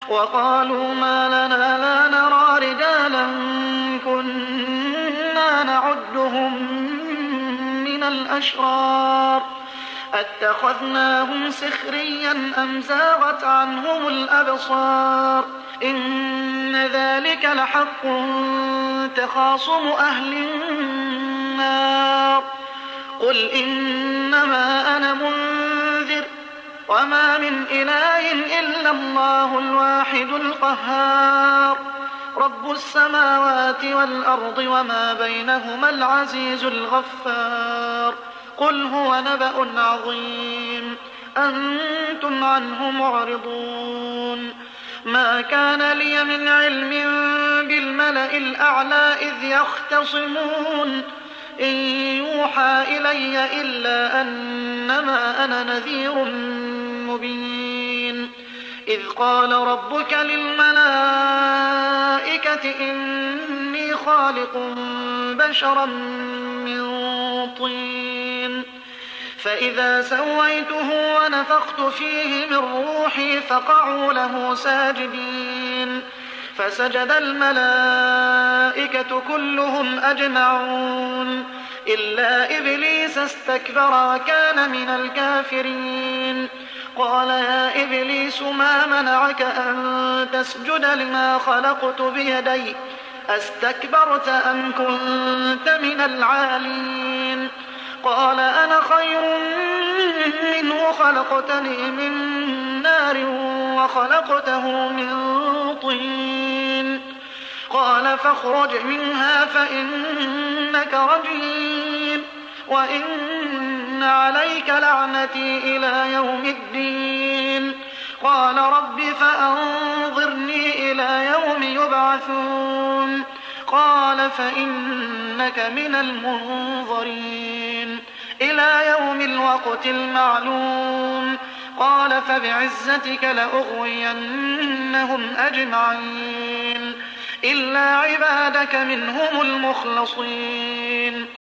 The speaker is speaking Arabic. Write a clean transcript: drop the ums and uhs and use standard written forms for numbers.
وقالوا ما لنا لا نرى رجالا كنا نعدهم من الأشرار أتخذناهم سخريا أم زاغت عنهم الأبصار إن ذلك لحق تخاصم أهل النار قل إنما أنا منذر وما من إله إلا الله الواحد القهار رب السماوات والأرض وما بينهما العزيز الغفار قل هو نبأ عظيم أنتم عنه معرضون ما كان لي من علم بالملأ الأعلى إذ يختصمون إن يوحى إلي إلا أنما أنا نذير مبين إذ قال ربك للملائكة إني خالق بشرا من طين فإذا سويته ونفخت فيه من روحي فقعوا له ساجدين فسجد الملائكة كلهم أجمعون إلا إبليس استكبر وكان من الكافرين قال يا إبليس ما منعك أن تسجد لما خلقت بيدي أستكبرت أم كنت من العالين قال أنا خير منه خلقتني من نار وخلقته من طين قال فاخرج منها فإنك رجيم وإن عليك لعنتي إلى يوم الدين قال رب فأنظرني إلى يوم يبعثون قال فإنك من المنظرين إلى يوم الوقت المعلوم قال فبعزتك لأغوينهم أجمعين إلا عبادك منهم المخلصين